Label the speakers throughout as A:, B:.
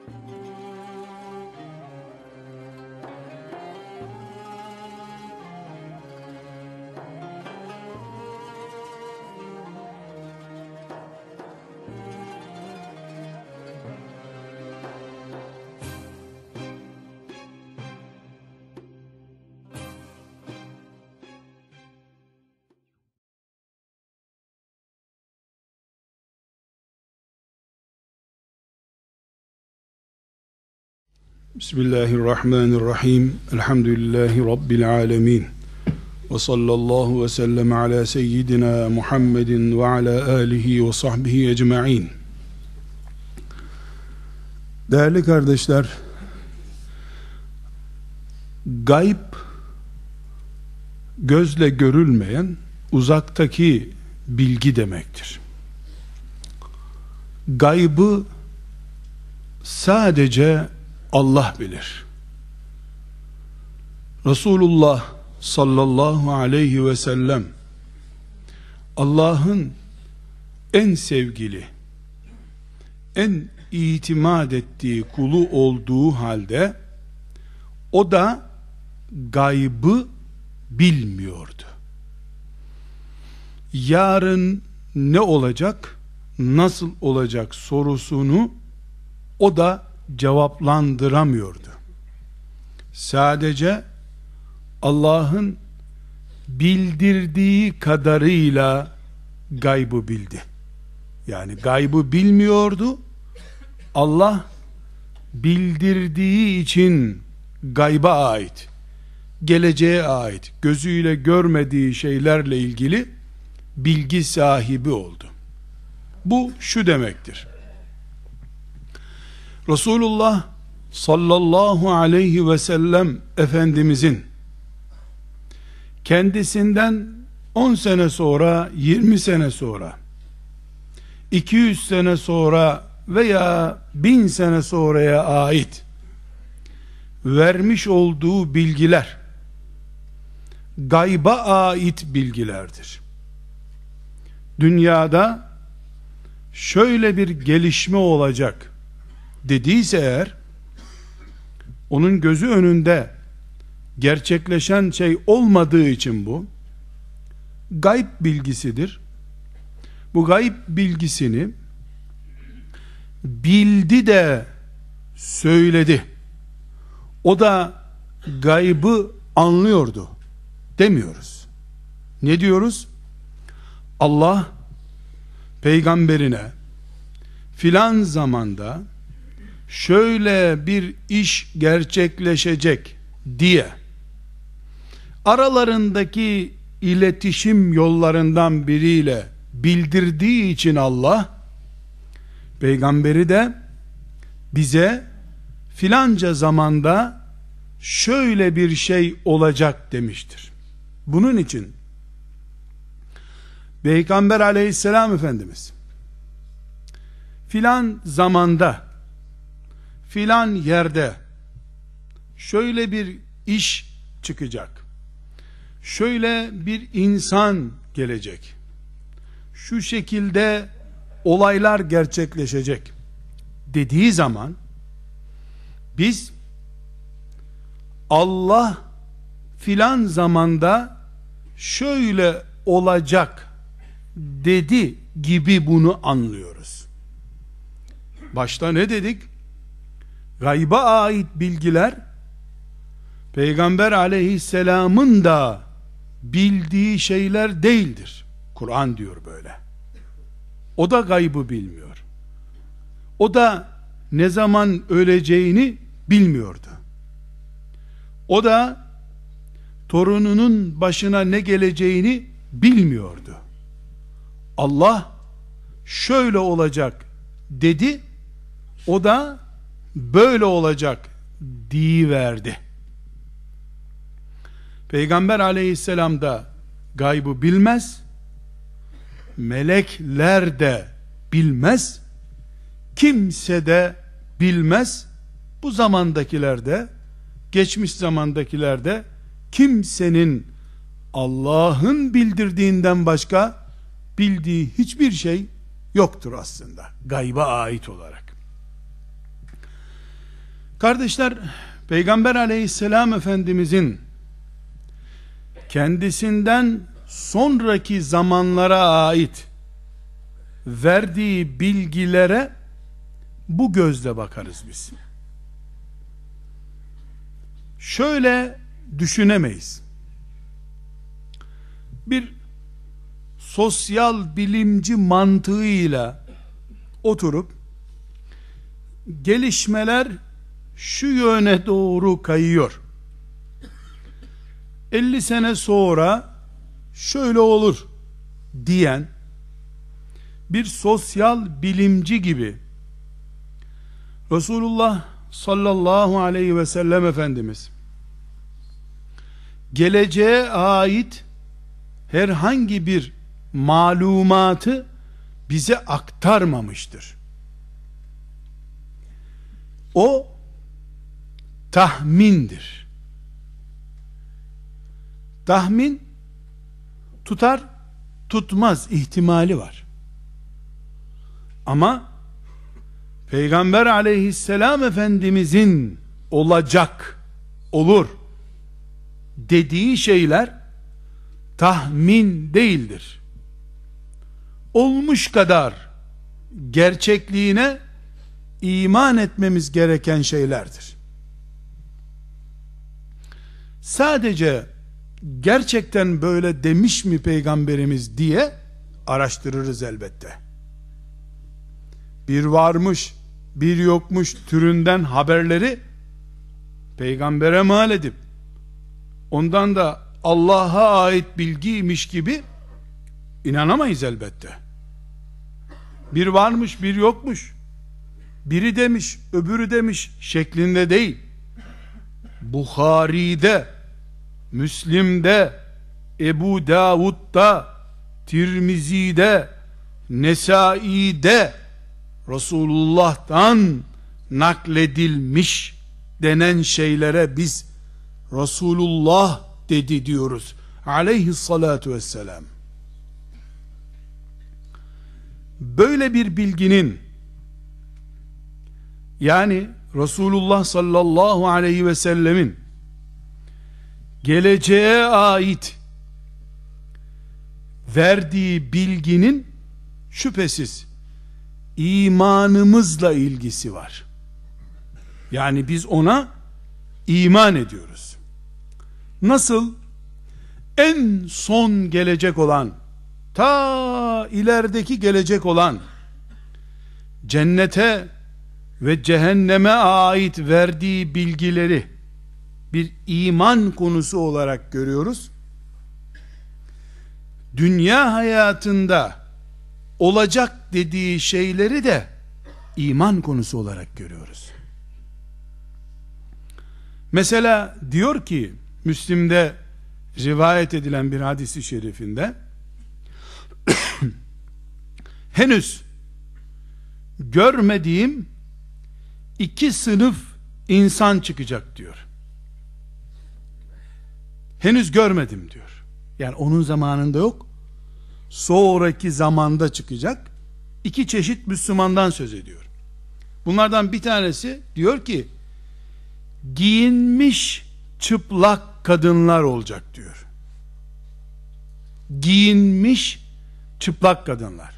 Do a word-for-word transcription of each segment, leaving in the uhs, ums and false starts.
A: Bismillahirrahmanirrahim. Elhamdülillahi Rabbil alemin. Ve sallallahu ve sellem ala seyyidina Muhammedin ve ala alihi ve sahbihi ecma'in. Değerli kardeşler, gayb, gözle görülmeyen uzaktaki bilgi demektir. Gaybı sadece Allah bilir. Resulullah sallallahu aleyhi ve sellem Allah'ın en sevgili, en itimat ettiği kulu olduğu halde o da gaybı bilmiyordu. Yarın ne olacak, nasıl olacak sorusunu o da cevaplandıramıyordu. Sadece Allah'ın bildirdiği kadarıyla gaybı bildi. Yani gaybı bilmiyordu. Allah bildirdiği için gayba ait, geleceğe ait, gözüyle görmediği şeylerle ilgili bilgi sahibi oldu. Bu şu demektir: Resulullah sallallahu aleyhi ve sellem Efendimizin kendisinden on sene sonra, yirmi sene sonra, iki yüz sene sonra veya bin sene sonraya ait vermiş olduğu bilgiler gayba ait bilgilerdir. Dünyada şöyle bir gelişme olacak dediyse eğer, onun gözü önünde gerçekleşen şey olmadığı için bu gayb bilgisidir. Bu gayb bilgisini bildi de söyledi, o da gaybı anlıyordu demiyoruz. Ne diyoruz? Allah peygamberine filan zamanda şöyle bir iş gerçekleşecek diye aralarındaki iletişim yollarından biriyle bildirdiği için Allah peygamberi de bize filanca zamanda şöyle bir şey olacak demiştir. Bunun için Peygamber aleyhisselam Efendimiz filan zamanda filan yerde şöyle bir iş çıkacak, şöyle bir insan gelecek, şu şekilde olaylar gerçekleşecek dediği zaman biz Allah filan zamanda şöyle olacak dedi gibi bunu anlıyoruz. Başta ne dedik? Gayba ait bilgiler Peygamber aleyhisselamın da bildiği şeyler değildir. Kur'an diyor böyle. O da gaybı bilmiyor. O da ne zaman öleceğini bilmiyordu. O da torununun başına ne geleceğini bilmiyordu. Allah şöyle olacak dedi, o da böyle olacak diyiverdi. Peygamber aleyhisselam da gaybı bilmez, melekler de bilmez, kimse de bilmez. Bu zamandakilerde, geçmiş zamandakilerde kimsenin Allah'ın bildirdiğinden başka bildiği hiçbir şey yoktur aslında, gayba ait olarak. Kardeşler, Peygamber aleyhisselam Efendimizin kendisinden sonraki zamanlara ait verdiği bilgilere bu gözle bakarız biz. Şöyle düşünemeyiz. Bir sosyal bilimci mantığıyla oturup gelişmeler şu yöne doğru kayıyor, elli sene sonra şöyle olur diyen bir sosyal bilimci gibi Resulullah sallallahu aleyhi ve sellem Efendimiz geleceğe ait herhangi bir malumatı bize aktarmamıştır. O tahmindir. Tahmin tutar tutmaz ihtimali var. Ama Peygamber aleyhisselam Efendimizin olacak, olur dediği şeyler tahmin değildir. Olmuş kadar gerçekliğine iman etmemiz gereken şeylerdir. Sadece gerçekten böyle demiş mi Peygamberimiz diye araştırırız elbette. Bir varmış, bir yokmuş türünden haberleri Peygamber'e mal edip ondan da Allah'a ait bilgiymiş gibi inanamayız elbette. Bir varmış, bir yokmuş, biri demiş, öbürü demiş şeklinde değil. Buhari'de, Müslim'de, Ebu Davud'da, Tirmizi'de, Nesai'de Resulullah'tan nakledilmiş denen şeylere biz Resulullah dedi diyoruz aleyhissalatu vesselam. Böyle bir bilginin, yani Resulullah sallallahu aleyhi ve sellemin geleceğe ait verdiği bilginin şüphesiz imanımızla ilgisi var. Yani biz ona iman ediyoruz. Nasıl en son gelecek olan, ta ilerideki gelecek olan cennete ve cehenneme ait verdiği bilgileri bir iman konusu olarak görüyoruz, dünya hayatında olacak dediği şeyleri de iman konusu olarak görüyoruz. Mesela diyor ki, Müslim'de rivayet edilen bir hadis-i şerifinde henüz görmediğim iki sınıf insan çıkacak diyor. Henüz görmedim diyor. Yani onun zamanında yok, sonraki zamanda çıkacak iki çeşit Müslümandan söz ediyor. Bunlardan bir tanesi diyor ki, giyinmiş çıplak kadınlar olacak diyor. Giyinmiş çıplak kadınlar.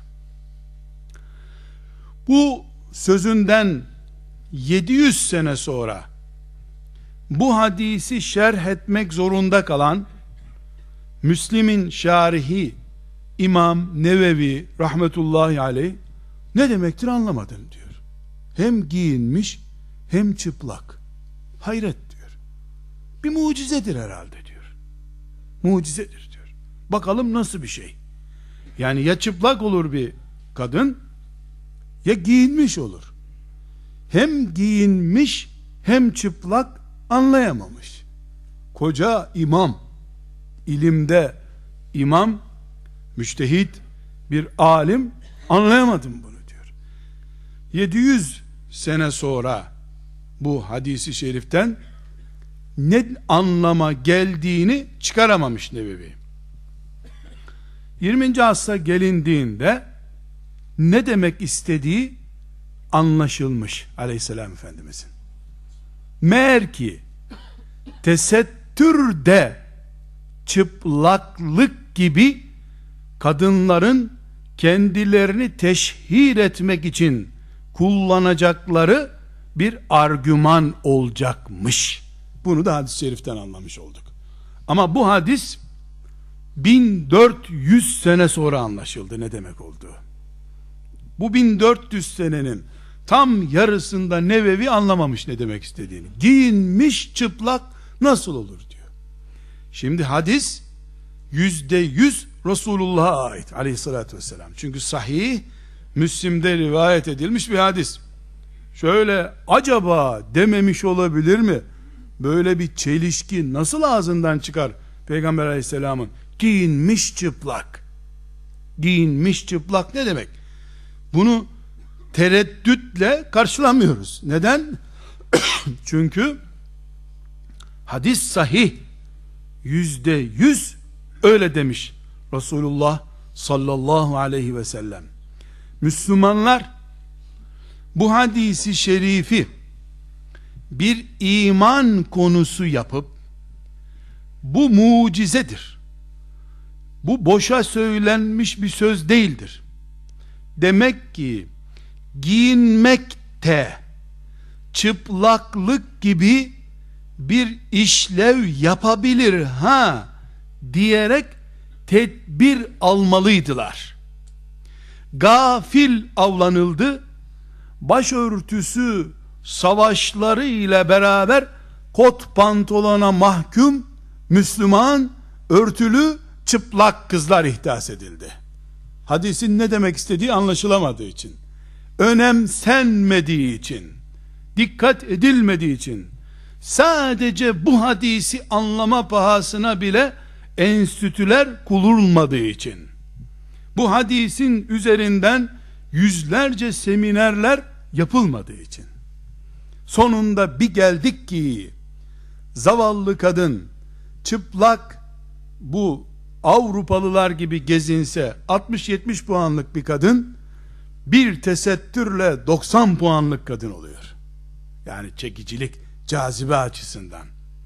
A: Bu sözünden yedi yüz sene sonra bu hadisi şerh etmek zorunda kalan Müslim'in şarihi İmam Nevevi rahmetullahi aleyh ne demektir anlamadım diyor. Hem giyinmiş hem çıplak. Hayret diyor. Bir mucizedir herhalde diyor. Mucizedir diyor. Bakalım nasıl bir şey. Yani ya çıplak olur bir kadın, ya giyinmiş olur. Hem giyinmiş hem çıplak anlayamamış. Koca imam, ilimde imam, müçtehit bir alim, anlayamadım bunu diyor. yedi yüz sene sonra bu hadisi şeriften ne anlama geldiğini çıkaramamış Nevevi. yirminci asra gelindiğinde ne demek istediği anlaşılmış aleyhisselam Efendimizin. Meğer ki tesettür de çıplaklık gibi kadınların kendilerini teşhir etmek için kullanacakları bir argüman olacakmış. Bunu da hadis-i şeriften anlamış olduk. Ama bu hadis bin dört yüz sene sonra anlaşıldı ne demek olduğu. Bu bin dört yüz senenin tam yarısında Nevevi anlamamış ne demek istediğini. Giyinmiş çıplak nasıl olur diyor. Şimdi hadis yüzde yüz Resulullah'a ait aleyhissalatü vesselam. Çünkü sahih Müslim'de rivayet edilmiş bir hadis. Şöyle acaba dememiş olabilir mi? Böyle bir çelişki nasıl ağzından çıkar Peygamber aleyhisselamın? Giyinmiş çıplak. Giyinmiş çıplak ne demek? Bunu tereddütle karşılamıyoruz. Neden? Çünkü hadis sahih, yüzde yüz öyle demiş Resulullah sallallahu aleyhi ve sellem. Müslümanlar bu hadisi şerifi bir iman konusu yapıp, bu mucizedir, bu boşa söylenmiş bir söz değildir, demek ki giyinmekte çıplaklık gibi bir işlev yapabilir ha diyerek tedbir almalıydılar. Gafil avlanıldı. Başörtüsü savaşları ile beraber kot pantolona mahkum Müslüman örtülü çıplak kızlar ihdas edildi. Hadisin ne demek istediği anlaşılamadığı için, önemsenmediği için, dikkat edilmediği için, sadece bu hadisi anlama pahasına bile enstitüler kurulmadığı için, bu hadisin üzerinden yüzlerce seminerler yapılmadığı için, sonunda bir geldik ki zavallı kadın çıplak, bu Avrupalılar gibi gezinse altmış yetmiş puanlık bir kadın bir tesettürle doksan puanlık kadın oluyor. Yani çekicilik, cazibe açısından.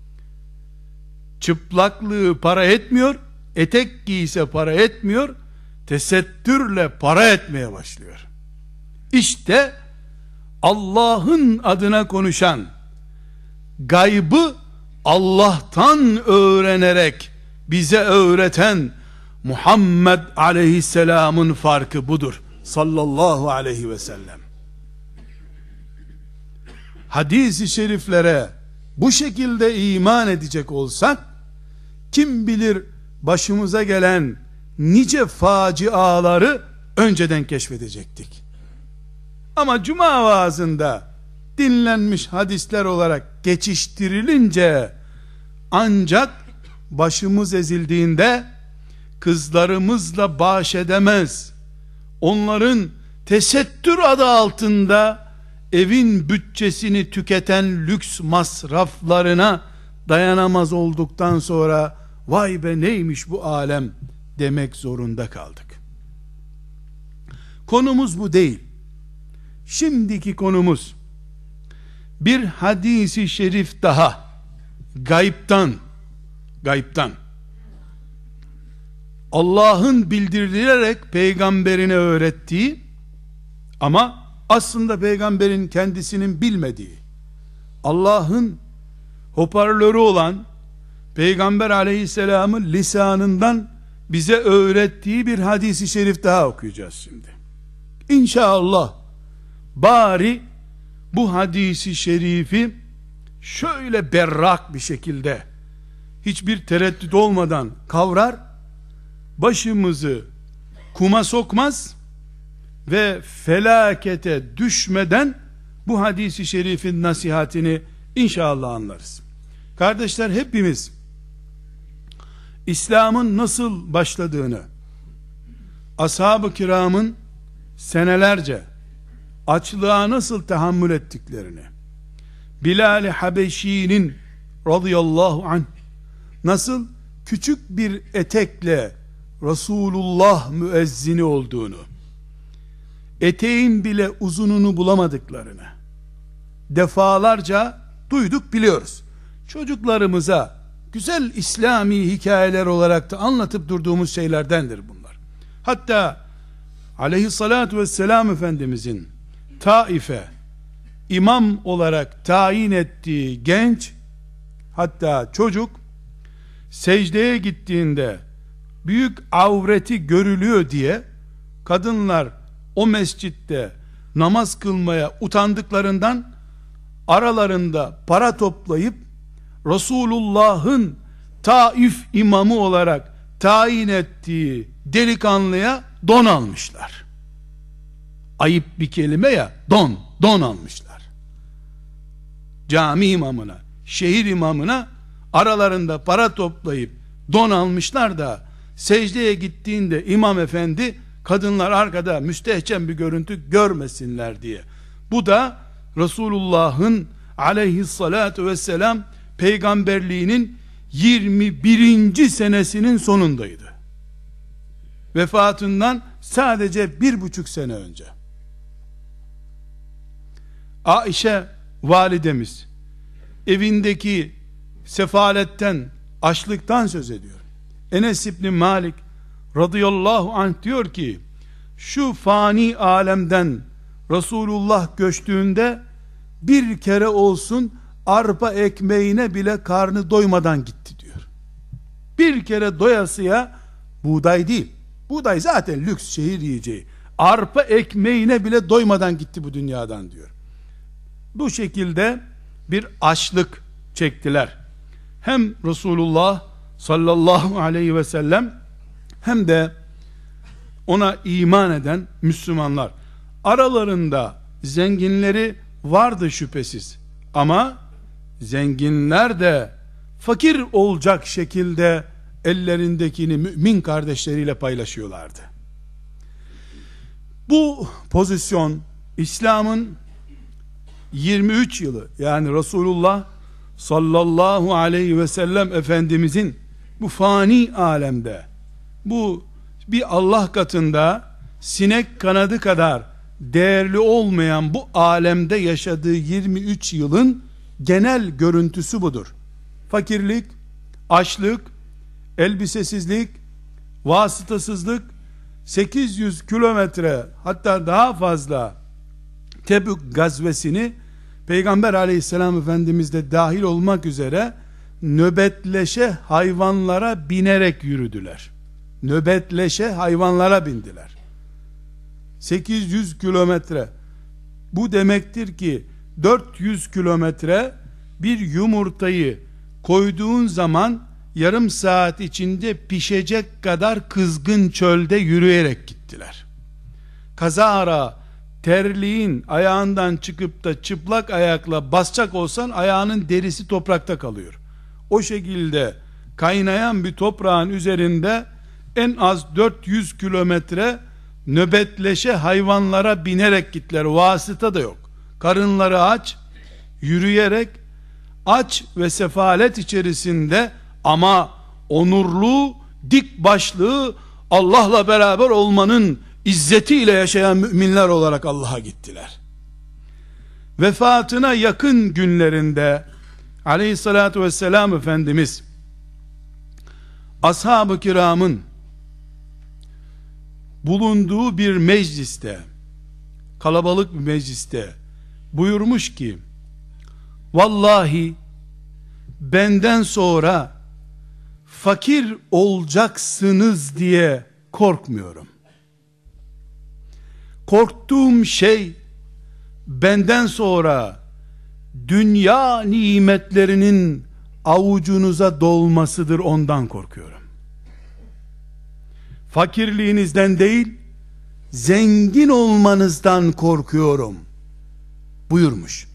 A: Çıplaklığı para etmiyor, etek giyse para etmiyor, tesettürle para etmeye başlıyor. İşte Allah'ın adına konuşan, gaybı Allah'tan öğrenerek bize öğreten Muhammed aleyhisselamın farkı budur. Sallallahu aleyhi ve sellem. Hadis-i şeriflere bu şekilde iman edecek olsak, kim bilir başımıza gelen nice faciaları önceden keşfedecektik. Ama cuma vaazında dinlenmiş hadisler olarak geçiştirilince, ancak başımız ezildiğinde kızlarımızla baş edemez, onların tesettür adı altında evin bütçesini tüketen lüks masraflarına dayanamaz olduktan sonra, vay be neymiş bu alem demek zorunda kaldık. Konumuz bu değil. Şimdiki konumuz bir hadisi şerif daha, gaybtan, gaybtan Allah'ın bildirilerek peygamberine öğrettiği ama aslında peygamberin kendisinin bilmediği, Allah'ın hoparlörü olan Peygamber aleyhisselamın lisanından bize öğrettiği bir hadisi şerif daha okuyacağız şimdi. İnşallah bari bu hadisi şerifi şöyle berrak bir şekilde, hiçbir tereddüt olmadan kavrar, başımızı kuma sokmaz ve felakete düşmeden bu hadisi şerifin nasihatini inşallah anlarız. Kardeşler, hepimiz İslam'ın nasıl başladığını, ashab-ı kiramın senelerce açlığa nasıl tahammül ettiklerini, Bilal-i Habeşi'nin radıyallahu anh nasıl küçük bir etekle Resulullah müezzini olduğunu, eteğin bile uzununu bulamadıklarını, defalarca duyduk, biliyoruz. Çocuklarımıza güzel İslami hikayeler olarak da anlatıp durduğumuz şeylerdendir bunlar. Hatta aleyhissalatu vesselam Efendimizin Taif'e imam olarak tayin ettiği genç, hatta çocuk, secdeye gittiğinde büyük avreti görülüyor diye kadınlar o mescitte namaz kılmaya utandıklarından aralarında para toplayıp Resulullah'ın Taif imamı olarak tayin ettiği delikanlıya don almışlar. Ayıp bir kelime ya, don, don almışlar. Cami imamına, şehir imamına aralarında para toplayıp don almışlar da secdeye gittiğinde imam efendi kadınlar arkada müstehcen bir görüntü görmesinler diye. Bu da Resulullah'ın aleyhissalatu vesselam peygamberliğinin yirmi birinci senesinin sonundaydı. Vefatından sadece bir buçuk sene önce. Aişe validemiz evindeki sefaletten, açlıktan söz ediyor. Enes İbni Malik radıyallahu anh diyor ki, şu fani alemden Resulullah göçtüğünde bir kere olsun arpa ekmeğine bile karnı doymadan gitti diyor. Bir kere doyasıya buğday değil. Buğday zaten lüks, şehir yiyeceği. Arpa ekmeğine bile doymadan gitti bu dünyadan diyor. Bu şekilde bir açlık çektiler. Hem Resulullah sallallahu aleyhi ve sellem hem de ona iman eden Müslümanlar. Aralarında zenginleri vardı şüphesiz. Ama zenginler de fakir olacak şekilde ellerindekini mümin kardeşleriyle paylaşıyorlardı. Bu pozisyon İslam'ın yirmi üç yılı, yani Resulullah sallallahu aleyhi ve sellem Efendimizin bu fani alemde, bu bir Allah katında sinek kanadı kadar değerli olmayan bu alemde yaşadığı yirmi üç yılın genel görüntüsü budur. Fakirlik, açlık, elbisesizlik, vasıtasızlık, sekiz yüz kilometre hatta daha fazla Tebük gazvesini Peygamber aleyhisselam Efendimiz de dahil olmak üzere nöbetleşe hayvanlara binerek yürüdüler. Nöbetleşe hayvanlara bindiler. sekiz yüz kilometre, bu demektir ki dört yüz kilometre bir yumurtayı koyduğun zaman yarım saat içinde pişecek kadar kızgın çölde yürüyerek gittiler. Kazara terliğin ayağından çıkıp da çıplak ayakla basacak olsan ayağının derisi toprakta kalıyor. O şekilde kaynayan bir toprağın üzerinde en az dört yüz kilometre nöbetleşe hayvanlara binerek gittiler. Vasıta da yok. Karınları aç, yürüyerek, aç ve sefalet içerisinde ama onurlu, dik başlı, Allah'la beraber olmanın izzetiyle yaşayan müminler olarak Allah'a gittiler. Vefatına yakın günlerinde aleyhissalatu vesselam Efendimiz ashab-ı kiramın bulunduğu bir mecliste, kalabalık bir mecliste buyurmuş ki, vallahi benden sonra fakir olacaksınız diye korkmuyorum. Korktuğum şey benden sonra dünya nimetlerinin avucunuza dolmasıdır, ondan korkuyorum. Fakirliğinizden değil, zengin olmanızdan korkuyorum buyurmuş.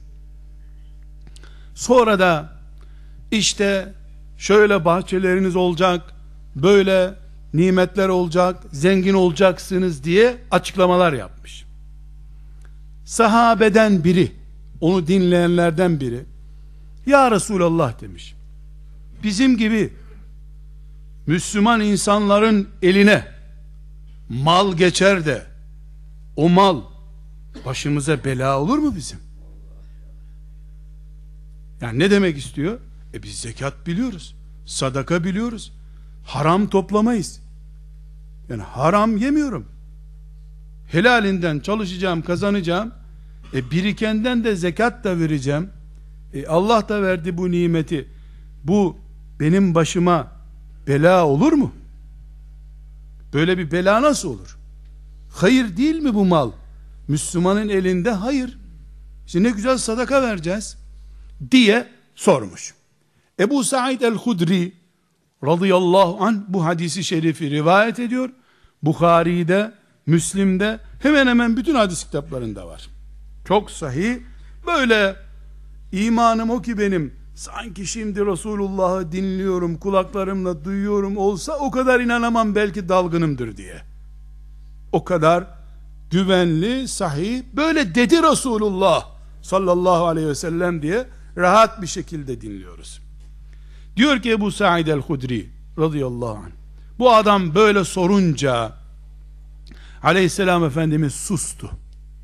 A: Sonra da işte şöyle bahçeleriniz olacak, böyle nimetler olacak, zengin olacaksınız diye açıklamalar yapmış. Sahabeden biri, onu dinleyenlerden biri, ya Resulallah demiş, bizim gibi Müslüman insanların eline mal geçer de o mal başımıza bela olur mu bizim? Yani ne demek istiyor? E biz zekat biliyoruz, sadaka biliyoruz, haram toplamayız. Yani haram yemiyorum, helalinden çalışacağım, kazanacağım, e birikenden de zekat da vereceğim. E Allah da verdi bu nimeti, bu benim başıma bela olur mu? Böyle bir bela nasıl olur? Hayır değil mi bu mal? Müslümanın elinde hayır. İşte ne güzel sadaka vereceğiz diye sormuş. Ebu Said el-Hudri radıyallahu anh bu hadisi şerifi rivayet ediyor. Bukhari'de, Müslim'de, hemen hemen bütün hadis kitaplarında var. Çok sahih. Böyle imanım o ki benim, sanki şimdi Resulullah'ı dinliyorum, kulaklarımla duyuyorum olsa o kadar inanamam, belki dalgınımdır diye. O kadar güvenli, sahih, böyle dedi Resulullah sallallahu aleyhi ve sellem diye rahat bir şekilde dinliyoruz. Diyor ki Ebu Said el-Hudri radıyallahu anh, bu adam böyle sorunca aleyhisselam Efendimiz sustu.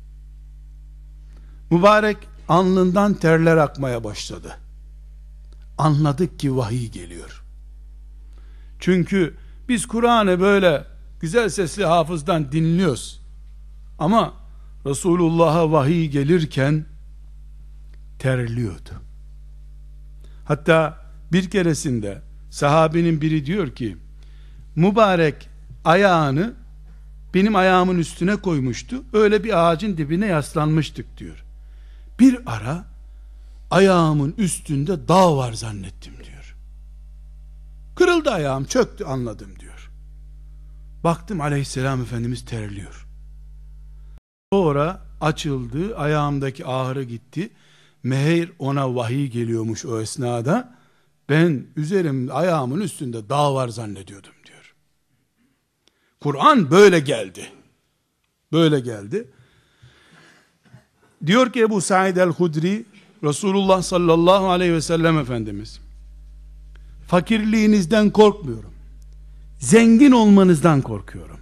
A: Mübarek alnından terler akmaya başladı. Anladık ki vahiy geliyor. Çünkü biz Kur'an'ı böyle güzel sesli hafızdan dinliyoruz. Ama Resulullah'a vahiy gelirken terliyordu. Hatta bir keresinde sahabinin biri diyor ki, mübarek ayağını benim ayağımın üstüne koymuştu. Öyle bir ağacın dibine yaslanmıştık diyor. Bir ara ayağımın üstünde dağ var zannettim diyor. Kırıldı ayağım, çöktü, anladım diyor. Baktım aleyhisselam Efendimiz terliyor. Sonra açıldı, ayağımdaki ağrı gitti. Meğer ona vahiy geliyormuş o esnada. Ben üzerim ayağımın üstünde dağ var zannediyordum diyor. Kur'an böyle geldi. Böyle geldi. Diyor ki Ebu Said el-Hudri, Resulullah sallallahu aleyhi ve sellem Efendimiz, fakirliğinizden korkmuyorum, zengin olmanızdan korkuyorum.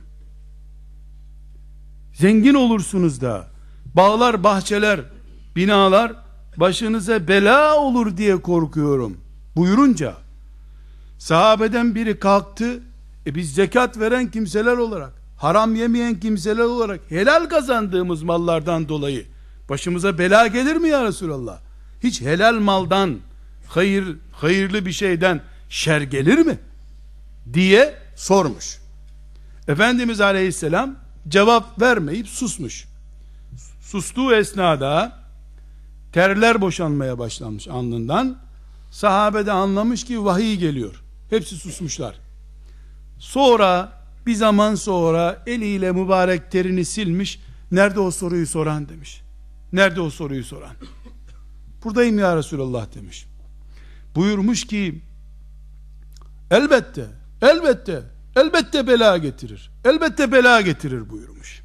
A: Zengin olursunuz da bağlar, bahçeler, binalar başınıza bela olur diye korkuyorum buyurunca, sahabeden biri kalktı, e biz zekat veren kimseler olarak, haram yemeyen kimseler olarak, helal kazandığımız mallardan dolayı başımıza bela gelir mi ya Resulallah? Hiç helal maldan, hayır, hayırlı bir şeyden şer gelir mi? Diye sormuş. Efendimiz aleyhisselam cevap vermeyip susmuş. Sustuğu esnada terler boşanmaya başlamış alnından. Sahabe de anlamış ki vahiy geliyor. Hepsi susmuşlar. Sonra bir zaman sonra eliyle mübarek terini silmiş. Nerede o soruyu soran demiş. Nerede o soruyu soran? Buradayım ya Resulallah demiş. Buyurmuş ki elbette, elbette, elbette bela getirir. Elbette bela getirir buyurmuş.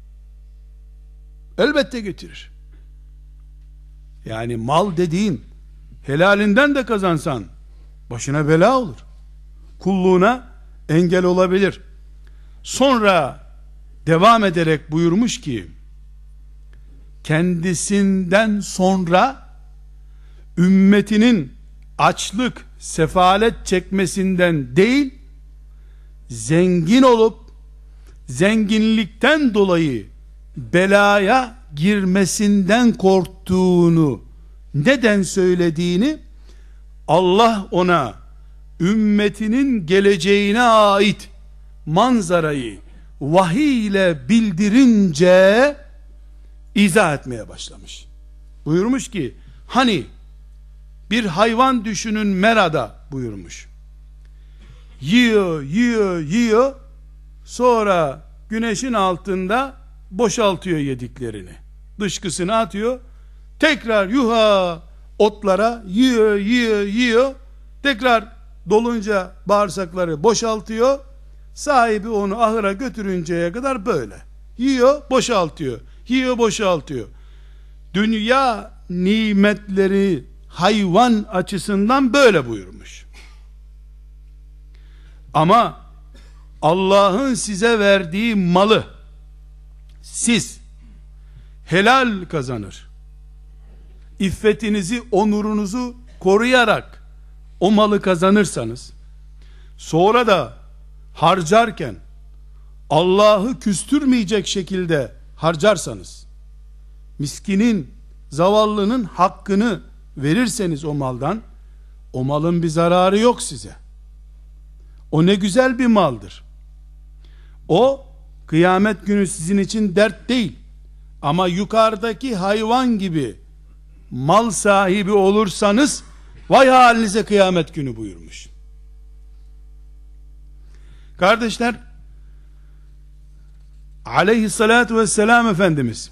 A: Elbette getirir. Yani mal dediğin helalinden de kazansan başına bela olur. Kulluğuna engel olabilir. Sonra devam ederek buyurmuş ki kendisinden sonra ümmetinin açlık, sefalet çekmesinden değil, zengin olup zenginlikten dolayı belaya girmesinden korktuğunu, neden söylediğini, Allah ona ümmetinin geleceğine ait manzarayı vahiy ile bildirince izah etmeye başlamış. Buyurmuş ki, hani bir hayvan düşünün merada buyurmuş. Yiyor, yiyor, yiyor. Sonra güneşin altında boşaltıyor yediklerini. Dışkısını atıyor. Tekrar yuha otlara yiyor, yiyor, yiyor. Tekrar dolunca bağırsakları boşaltıyor. Sahibi onu ahıra götürünceye kadar böyle. Yiyor, boşaltıyor. Yiyor, boşaltıyor. Dünya nimetleri hayvan açısından böyle buyurmuş. Ama Allah'ın size verdiği malı siz helal kazanır, iffetinizi, onurunuzu koruyarak o malı kazanırsanız, sonra da harcarken Allah'ı küstürmeyecek şekilde harcarsanız, miskinin, zavallının hakkını verirseniz o maldan, o malın bir zararı yok size. O ne güzel bir maldır. O kıyamet günü sizin için dert değil. Ama yukarıdaki hayvan gibi mal sahibi olursanız vay halinize kıyamet günü buyurmuş. Kardeşler, aleyhissalatu vesselam Efendimiz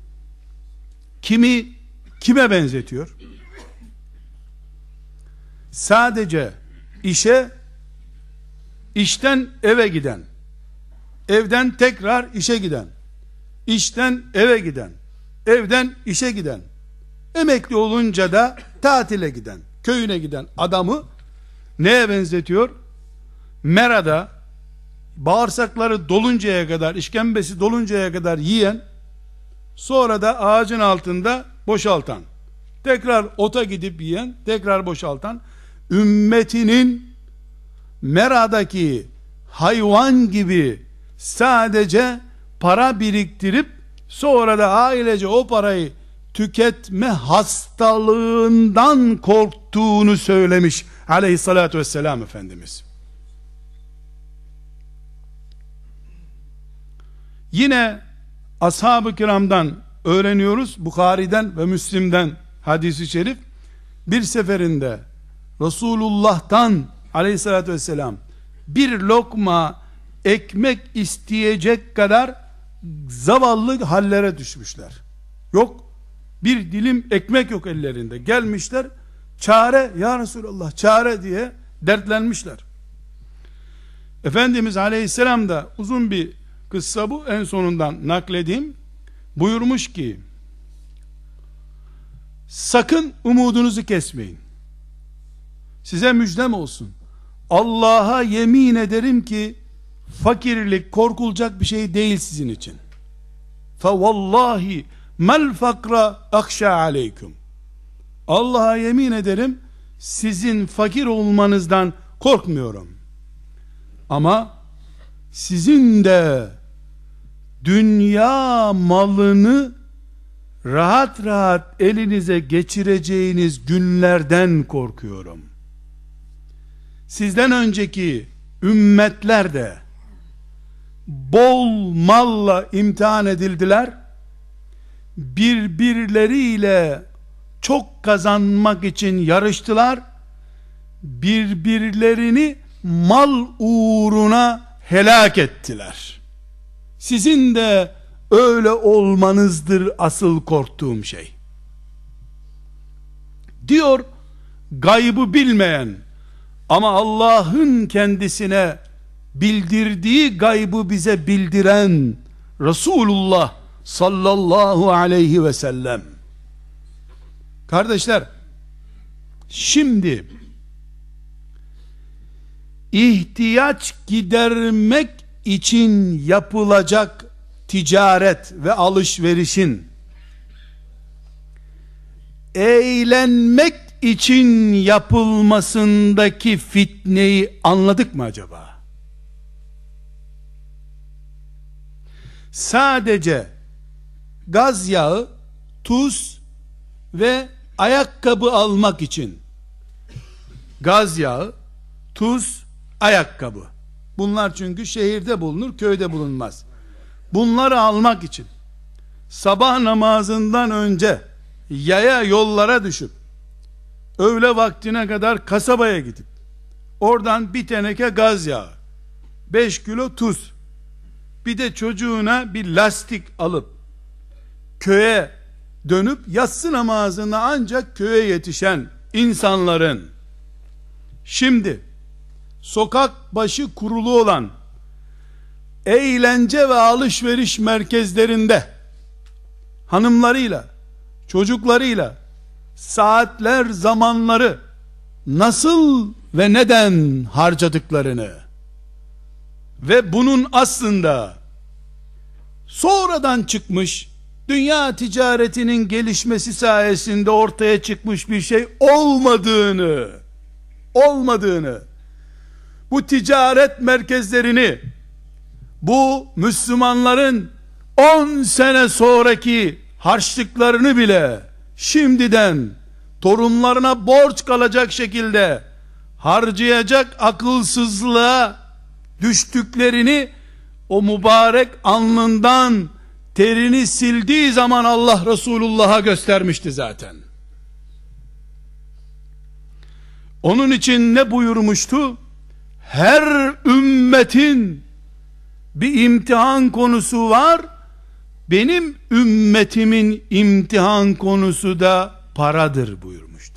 A: kimi kime benzetiyor? Sadece işe, işten eve giden, evden tekrar işe giden, işten eve giden, evden işe giden, emekli olunca da tatile giden, köyüne giden adamı neye benzetiyor? Merada bağırsakları doluncaya kadar, işkembesi doluncaya kadar yiyen, sonra da ağacın altında boşaltan, tekrar ota gidip yiyen, tekrar boşaltan, ümmetinin meradaki hayvan gibi sadece para biriktirip sonra da ailece o parayı tüketme hastalığından korktuğunu söylemiş aleyhissalatü vesselam Efendimiz. Yine ashab-ı kiramdan öğreniyoruz, Bukhari'den ve Müslim'den hadis-i şerif, bir seferinde Resulullah'tan aleyhissalatü vesselam bir lokma ekmek isteyecek kadar zavallı hallere düşmüşler. Yok, bir dilim ekmek yok ellerinde. Gelmişler, çare ya Resulallah, çare diye dertlenmişler. Efendimiz aleyhisselam da, uzun bir kıssa bu, en sonundan nakledeyim, buyurmuş ki, sakın umudunuzu kesmeyin. Size müjdem olsun. Allah'a yemin ederim ki fakirlik korkulacak bir şey değil sizin için. فَوَاللّٰهِ مَا الْفَقْرَ اَخْشَى عَلَيْكُمْ. Allah'a yemin ederim sizin fakir olmanızdan korkmuyorum. Ama sizin de dünya malını rahat rahat elinize geçireceğiniz günlerden korkuyorum. Sizden önceki ümmetler de bol malla imtihan edildiler. Birbirleriyle çok kazanmak için yarıştılar. Birbirlerini mal uğruna helak ettiler. Sizin de öyle olmanızdır asıl korktuğum şey. Diyor, gaybı bilmeyen ama Allah'ın kendisine bildirdiği gaybı bize bildiren Resulullah sallallahu aleyhi ve sellem. Kardeşler, şimdi ihtiyaç gidermek için yapılacak ticaret ve alışverişin eğlenmek için yapılmasındaki fitneyi anladık mı acaba? Sadece gaz yağı, tuz ve ayakkabı almak için, gaz yağı, tuz, ayakkabı, bunlar çünkü şehirde bulunur, köyde bulunmaz. Bunları almak için sabah namazından önce yaya yollara düşüp öğle vaktine kadar kasabaya gidip oradan bir teneke gaz yağı, beş kilo tuz, bir de çocuğuna bir lastik alıp köye dönüp yatsı namazına ancak köye yetişen insanların şimdi sokak başı kurulu olan eğlence ve alışveriş merkezlerinde hanımlarıyla, çocuklarıyla saatler, zamanları nasıl ve neden harcadıklarını ve bunun aslında sonradan çıkmış dünya ticaretinin gelişmesi sayesinde ortaya çıkmış bir şey olmadığını, olmadığını, bu ticaret merkezlerini, bu Müslümanların on sene sonraki harçlıklarını bile şimdiden torunlarına borç kalacak şekilde harcayacak akılsızlığa düştüklerini, o mübarek alnından terini sildiği zaman Allah Resulullah'a göstermişti zaten. Onun için ne buyurmuştu? Her ümmetin bir imtihan konusu var. Benim ümmetimin imtihan konusu da paradır buyurmuştu.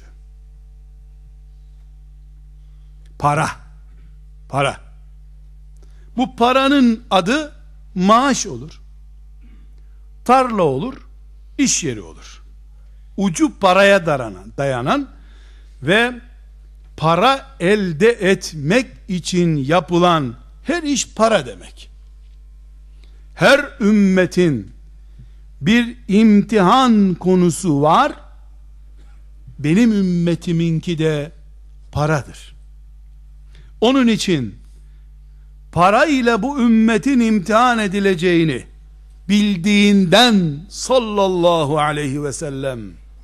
A: Para. Para. Bu paranın adı maaş olur, tarla olur, iş yeri olur. Ucu paraya dayanan, dayanan ve para elde etmek için yapılan her iş para demek. Her ümmetin bir imtihan konusu var. Benim ümmetiminki de paradır. Onun için para ile bu ümmetin imtihan edileceğini bildiğinden sallallahu aleyhi ve sellem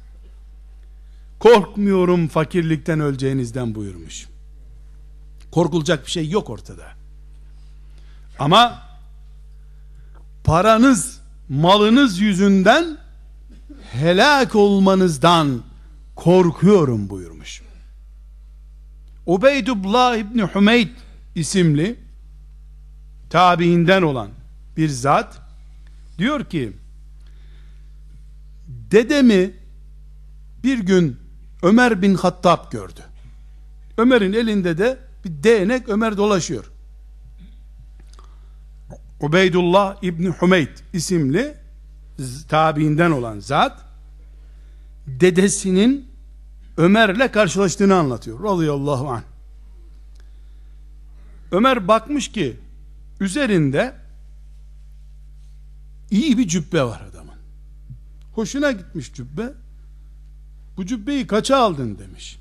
A: korkmuyorum fakirlikten öleceğinizden buyurmuş. Korkulacak bir şey yok ortada. Ama paranız, malınız yüzünden helak olmanızdan korkuyorum buyurmuş. Ubeydullah İbni Hümeyd isimli tabiinden olan bir zat diyor ki, dedemi bir gün Ömer bin Hattab gördü. Ömer'in elinde de bir değnek, Ömer dolaşıyor. Ubeydullah İbni Hümeyd isimli tabiinden olan zat dedesinin Ömer'le karşılaştığını anlatıyor radıyallahu anh. Ömer bakmış ki üzerinde iyi bir cübbe var adamın. Hoşuna gitmiş cübbe. Bu cübbeyi kaça aldın demiş.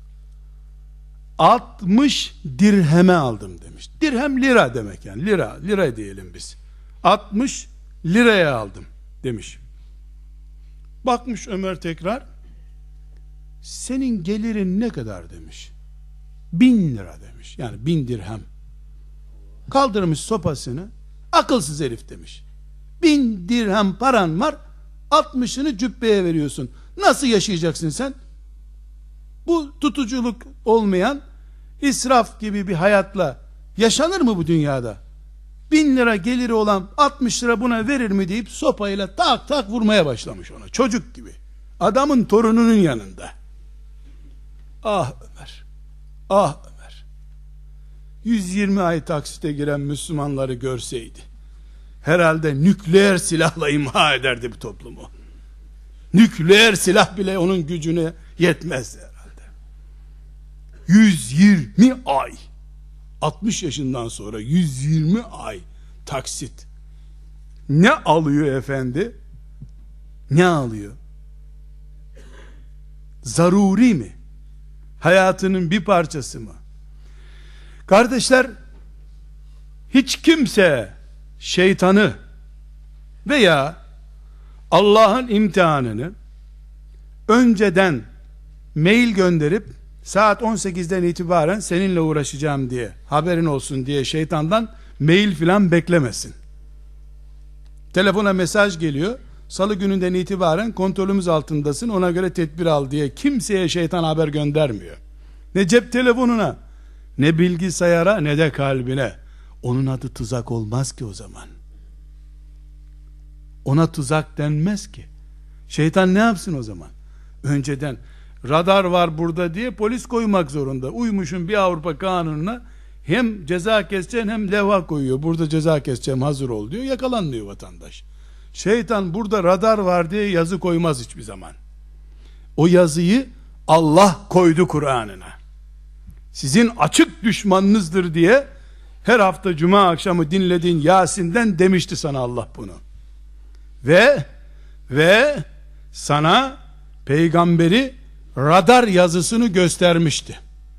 A: altmış dirheme aldım demiş. Dirhem lira demek yani. Lira, lira diyelim biz. altmış liraya aldım demiş. Bakmış Ömer tekrar. Senin gelirin ne kadar demiş. Bin lira demiş. Yani bin dirhem. Kaldırmış sopasını. Akılsız herif demiş. Bin dirhem paran var. altmışını cübbeye veriyorsun. Nasıl yaşayacaksın sen? Bu tutuculuk olmayan israf gibi bir hayatla yaşanır mı bu dünyada? Bin lira geliri olan altmış lira buna verir mi deyip sopayla tak tak vurmaya başlamış ona. Çocuk gibi. Adamın torununun yanında. Ah Ömer. Ah Ömer. yüz yirmi ay taksite giren Müslümanları görseydi herhalde nükleer silahla imha ederdi bu toplumu. Nükleer silah bile onun gücüne yetmezdi herhalde. yüz yirmi ay, altmış yaşından sonra yüz yirmi ay taksit. Ne alıyor efendi? Ne alıyor? Zaruri mi? Hayatının bir parçası mı? Kardeşler, hiç kimse şeytanı veya Allah'ın imtihanını önceden mail gönderip saat on sekizden itibaren seninle uğraşacağım diye haberin olsun diye şeytandan mail filan beklemesin. Telefona mesaj geliyor, salı gününden itibaren kontrolümüz altındasın, ona göre tedbir al diye kimseye şeytan haber göndermiyor. Ne cep telefonuna, ne bilgisayara, ne de kalbine. Onun adı tuzak olmaz ki o zaman. Ona tuzak denmez ki. Şeytan ne yapsın o zaman? Önceden radar var burada diye polis koymak zorunda. Uymuşun bir Avrupa kanununa, hem ceza keseceksin hem levha koyuyor. Burada ceza keseceğim, hazır ol diyor. Yakalanmıyor vatandaş. Şeytan burada radar var diye yazı koymaz hiçbir zaman. O yazıyı Allah koydu Kur'an'ına. Sizin açık düşmanınızdır diye her hafta cuma akşamı dinlediğin Yasin'den demişti sana Allah bunu. Ve ve sana peygamberi radar yazısını göstermişti.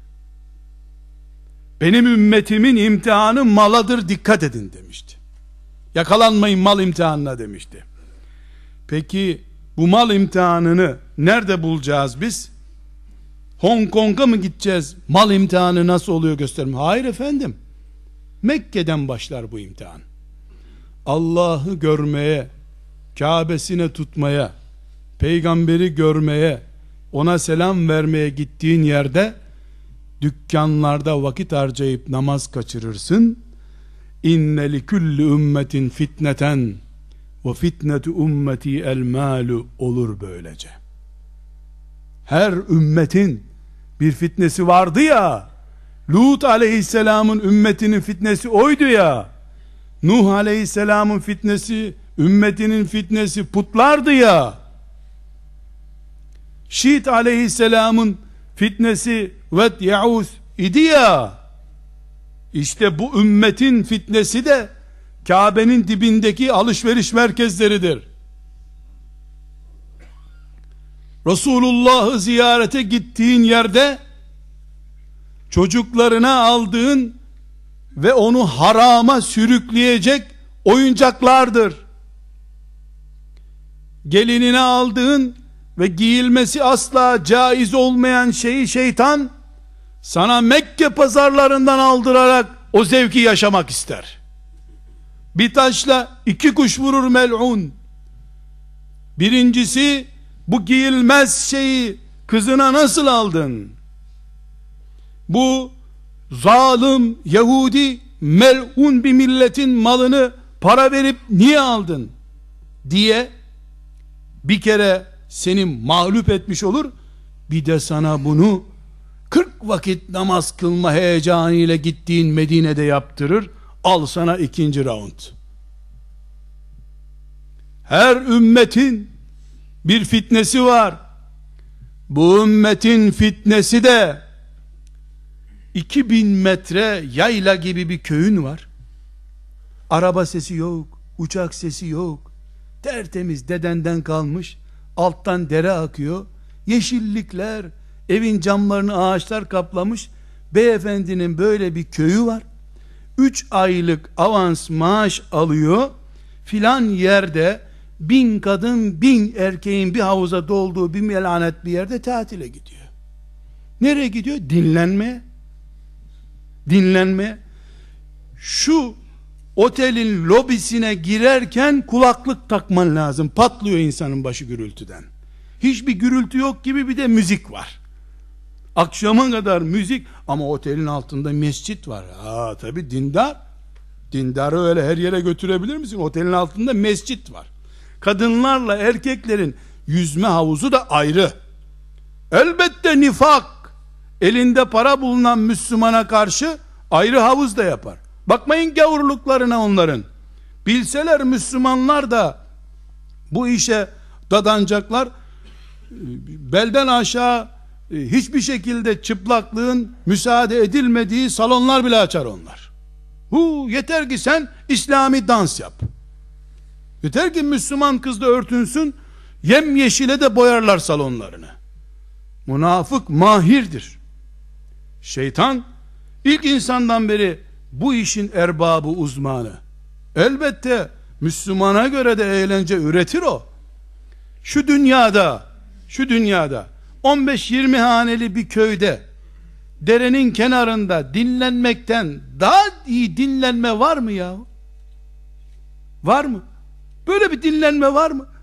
A: Benim ümmetimin imtihanı maladır, dikkat edin demişti. Yakalanmayın mal imtihanına demişti. Peki bu mal imtihanını nerede bulacağız biz? Hong Kong'a mı gideceğiz? Mal imtihanı nasıl oluyor gösterme. Hayır efendim. Mekke'den başlar bu imtihan. Allah'ı görmeye, Kabe'sine tutmaya, peygamberi görmeye, ona selam vermeye gittiğin yerde dükkanlarda vakit harcayıp namaz kaçırırsın. İnne li kulli ümmetin fitneten ve fitnetu ümmeti el malu olur böylece. Her ümmetin bir fitnesi vardı ya, Lut aleyhisselamın ümmetinin fitnesi oydu ya, Nuh aleyhisselamın fitnesi, ümmetinin fitnesi putlardı ya, Şiit aleyhisselamın fitnesi Ved Yauz idi ya, işte bu ümmetin fitnesi de Kabe'nin dibindeki alışveriş merkezleridir. Resulullah'ı ziyarete gittiğin yerde çocuklarına aldığın ve onu harama sürükleyecek oyuncaklardır. Gelinine aldığın ve giyilmesi asla caiz olmayan şeyi şeytan sana Mekke pazarlarından aldırarak o zevki yaşamak ister. Bir taşla iki kuş vurur mel'un. Birincisi, bu giyilmez şeyi kızına nasıl aldın? Bu zalim Yahudi mel'un bir milletin malını para verip niye aldın diye bir kere seni mağlup etmiş olur. Bir de sana bunu kırk vakit namaz kılma heyecanıyla gittiğin Medine'de yaptırır. Al sana ikinci round. Her ümmetin bir fitnesi var. Bu ümmetin fitnesi de iki bin metre yayla gibi bir köyün var. Araba sesi yok, uçak sesi yok. Tertemiz dedenden kalmış, alttan dere akıyor. Yeşillikler, evin camlarını ağaçlar kaplamış. Beyefendinin böyle bir köyü var. Üç aylık avans maaş alıyor. Filan yerde bin kadın, bin erkeğin bir havuza dolduğu bir melanet bir yerde tatile gidiyor. Nereye gidiyor? Dinlenmeye. Dinlenmeye. Şu otelin lobisine girerken kulaklık takman lazım. Patlıyor insanın başı gürültüden. Hiçbir gürültü yok gibi, bir de müzik var. Akşama kadar müzik, ama otelin altında mescit var. Aa, tabi dindar. Dindarı öyle her yere götürebilir misin? Otelin altında mescit var. Kadınlarla erkeklerin yüzme havuzu da ayrı. Elbette nifak, elinde para bulunan Müslümana karşı ayrı havuz da yapar. Bakmayın gavurluklarına onların. Bilseler Müslümanlar da bu işe dadanacaklar. Belden aşağı hiçbir şekilde çıplaklığın müsaade edilmediği salonlar bile açar onlar. Hu, yeter ki sen İslami dans yap. Yeter ki Müslüman kız da örtünsün, yemyeşile de boyarlar salonlarını. Münafık mahirdir. Şeytan ilk insandan beri bu işin erbabı, uzmanı. Elbette Müslümana göre de eğlence üretir o. Şu dünyada, şu dünyada on beş yirmi haneli bir köyde derenin kenarında dinlenmekten daha iyi dinlenme var mı ya? Var mı? Böyle bir dinlenme var mı?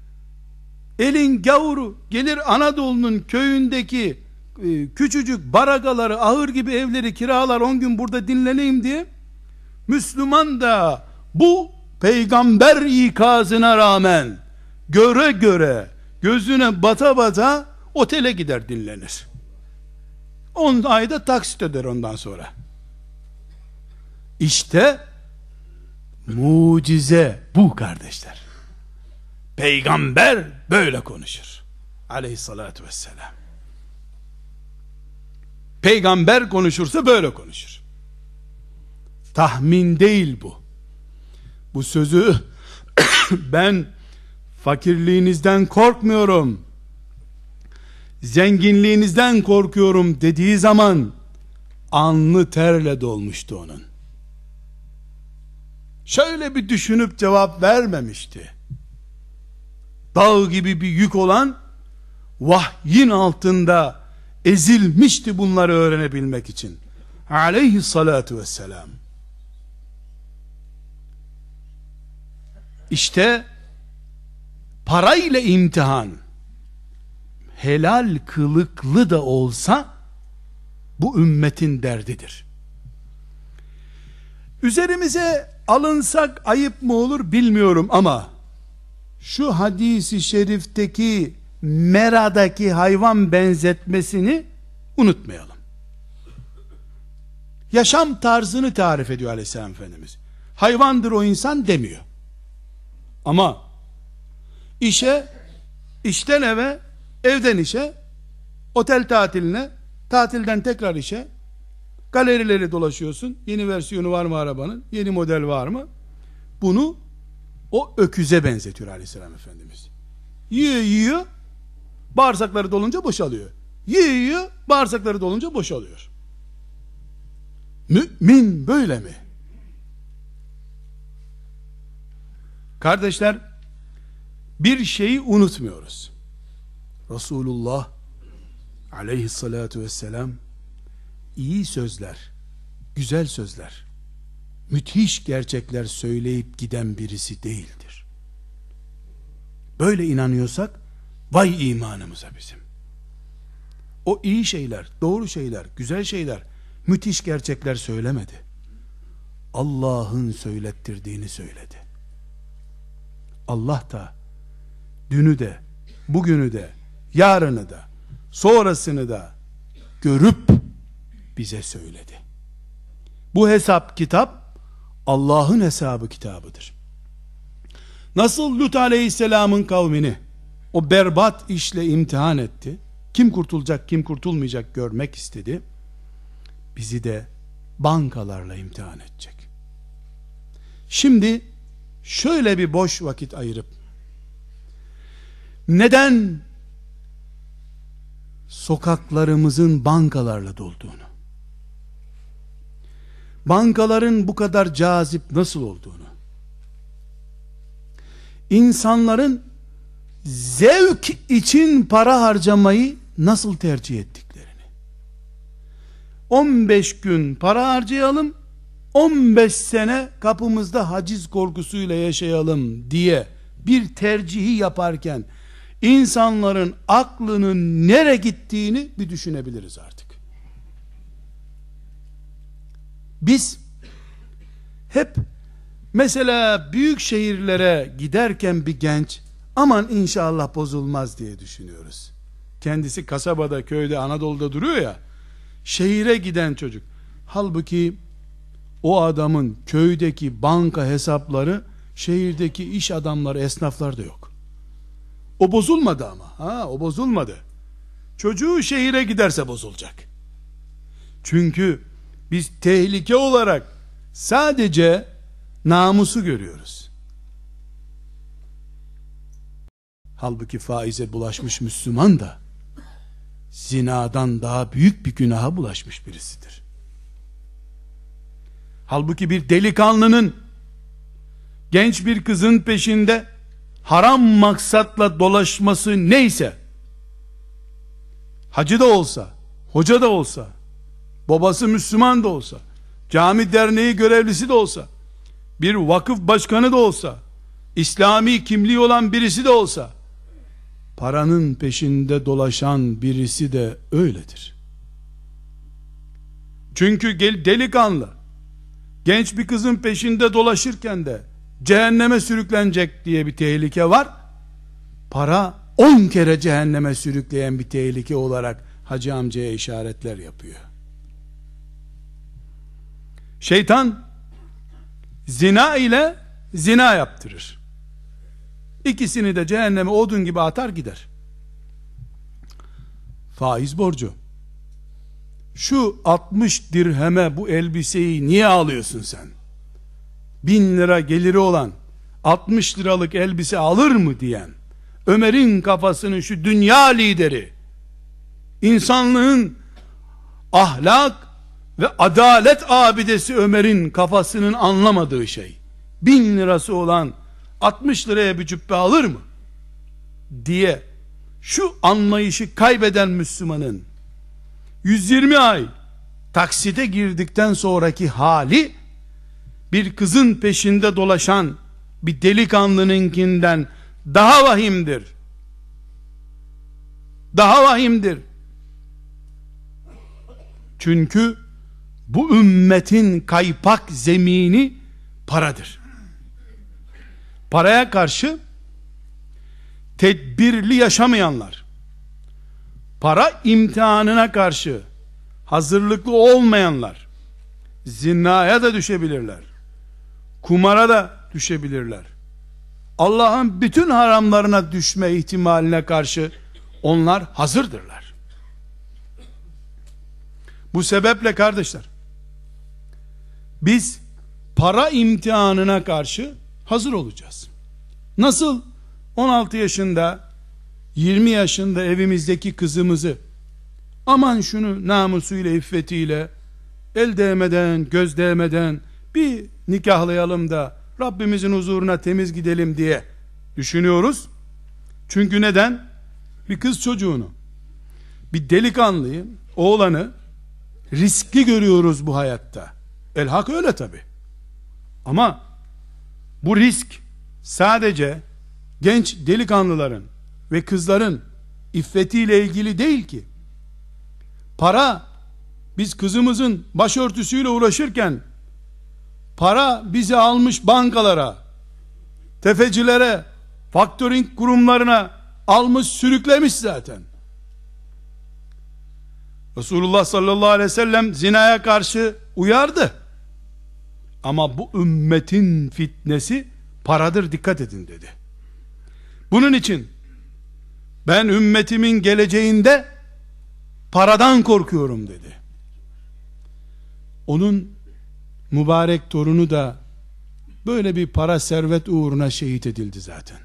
A: Elin gavuru gelir Anadolu'nun köyündeki e, küçücük barakaları, ahır gibi evleri kiralar, on gün burada dinleneyim diye. Müslüman da bu peygamber ikazına rağmen göre göre, gözüne bata bata otele gider, dinlenir. on ayda taksit öder ondan sonra. İşte mucize bu kardeşler. Peygamber böyle konuşur. Aleyhissalatü vesselam. Peygamber konuşursa böyle konuşur. Tahmin değil bu. Bu sözü ben fakirliğinizden korkmuyorum, zenginliğinizden korkuyorum dediği zaman alnı terle dolmuştu onun. Şöyle bir düşünüp cevap vermemişti. Dağ gibi bir yük olan vahyin altında ezilmişti bunları öğrenebilmek için. Aleyhissalatu vesselam. İşte parayla imtihan, helal kılıklı da olsa bu ümmetin derdidir. Üzerimize alınsak ayıp mı olur bilmiyorum ama şu hadisi şerifteki meradaki hayvan benzetmesini unutmayalım. Yaşam tarzını tarif ediyor Aleyhisselam Efendimiz. Hayvandır o insan demiyor. Ama işe, işten eve, evden işe, otel tatiline, tatilden tekrar işe, galerileri dolaşıyorsun. Yeni versiyonu var mı arabanın? Yeni model var mı? Bunu o öküze benzetiyor Aleyhisselam Efendimiz. Yiyor yiyor, bağırsakları dolunca boşalıyor. Yiyor yiyor, bağırsakları dolunca boşalıyor. Mümin böyle mi? Kardeşler, bir şeyi unutmuyoruz. Resulullah aleyhissalatu vesselam iyi sözler, güzel sözler, müthiş gerçekler söyleyip giden birisi değildir. Böyle inanıyorsak vay imanımıza bizim. O iyi şeyler, doğru şeyler, güzel şeyler, müthiş gerçekler söylemedi. Allah'ın söylettirdiğini söyledi. Allah da dünü de, bugünü de, yarını da, sonrasını da görüp bize söyledi. Bu hesap kitap Allah'ın hesabı kitabıdır. Nasıl Lut aleyhisselamın kavmini o berbat işle imtihan etti, kim kurtulacak kim kurtulmayacak görmek istedi, bizi de bankalarla imtihan edecek. Şimdi şöyle bir boş vakit ayırıp neden sokaklarımızın bankalarla dolduğunu, bankaların bu kadar cazip nasıl olduğunu, insanların zevk için para harcamayı nasıl tercih ettiklerini, on beş gün para harcayalım, on beş sene kapımızda haciz korkusuyla yaşayalım diye bir tercihi yaparken insanların aklının nereye gittiğini bir düşünebiliriz artık. Biz hep mesela büyük şehirlere giderken bir genç aman inşallah bozulmaz diye düşünüyoruz. Kendisi kasabada, köyde, Anadolu'da duruyor ya, şehire giden çocuk. Halbuki o adamın köydeki banka hesapları şehirdeki iş adamları, esnaflarda yok. O bozulmadı ama. Ha, o bozulmadı. Çocuğu şehire giderse bozulacak. Çünkü biz tehlike olarak sadece namusu görüyoruz. Halbuki faize bulaşmış Müslüman da zinadan daha büyük bir günaha bulaşmış birisidir. Halbuki bir delikanlının genç bir kızın peşinde haram maksatla dolaşması neyse, hacı da olsa, hoca da olsa, babası Müslüman da olsa, cami derneği görevlisi de olsa, bir vakıf başkanı da olsa, İslami kimliği olan birisi de olsa, paranın peşinde dolaşan birisi de öyledir. Çünkü delikanlı genç bir kızın peşinde dolaşırken de cehenneme sürüklenecek diye bir tehlike var. Para on kere cehenneme sürükleyen bir tehlike olarak hacı amcaya işaretler yapıyor. Şeytan zina ile zina yaptırır. İkisini de cehenneme odun gibi atar gider. Faiz borcu. Şu altmış dirheme bu elbiseyi niye alıyorsun sen? Bin lira geliri olan altmış liralık elbise alır mı diyen Ömer'in kafasını, şu dünya lideri, insanlığın ahlak ve adalet abidesi Ömer'in kafasının anlamadığı şey, bin lirası olan altmış liraya bir cübbe alır mı diye şu anlayışı kaybeden Müslümanın yüz yirmi ay taksite girdikten sonraki hali, bir kızın peşinde dolaşan bir delikanlınınkinden daha vahimdir. Daha vahimdir. Çünkü bu ümmetin kaypak zemini paradır. Paraya karşı tedbirli yaşamayanlar, para imtihanına karşı hazırlıklı olmayanlar, zinaya da düşebilirler, kumara da düşebilirler. Allah'ın bütün haramlarına düşme ihtimaline karşı onlar hazırdırlar. Bu sebeple kardeşler, biz para imtihanına karşı hazır olacağız. Nasıl on altı yaşında, yirmi yaşında evimizdeki kızımızı, aman şunu namusuyla, iffetiyle, el değmeden, göz değmeden bir nikahlayalım da Rabbimizin huzuruna temiz gidelim diye düşünüyoruz. Çünkü neden? Bir kız çocuğunu, bir delikanlıyı, oğlanı riskli görüyoruz bu hayatta. El hak öyle tabi. Ama bu risk sadece genç delikanlıların ve kızların iffetiyle ilgili değil ki. Para, biz kızımızın başörtüsüyle uğraşırken, para bizi almış bankalara, tefecilere, faktöring kurumlarına almış sürüklemiş zaten. Resulullah sallallahu aleyhi ve sellem zinaya karşı uyardı. Ama bu ümmetin fitnesi paradır, dikkat edin dedi. Bunun için ben ümmetimin geleceğinde paradan korkuyorum dedi. Onun mübarek torunu da böyle bir para servet uğruna şehit edildi zaten.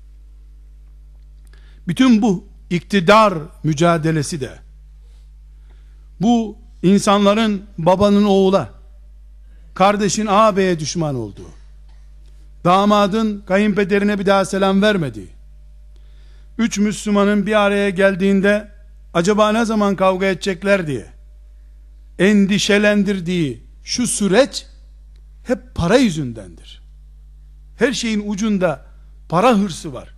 A: Bütün bu iktidar mücadelesi de, bu insanların babanın oğula, kardeşin ağabeye düşman olduğu, damadın kayınpederine bir daha selam vermediği, üç Müslümanın bir araya geldiğinde acaba ne zaman kavga edecekler diye endişelendirdiği şu süreç hep para yüzündendir. Her şeyin ucunda para hırsı var.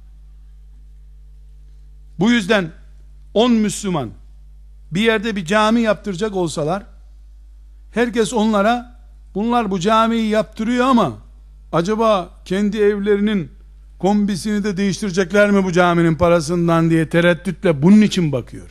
A: Bu yüzden on Müslüman bir yerde bir cami yaptıracak olsalar, herkes onlara, bunlar bu camiyi yaptırıyor ama acaba kendi evlerinin kombisini de değiştirecekler mi bu caminin parasından diye tereddütle bunun için bakıyor.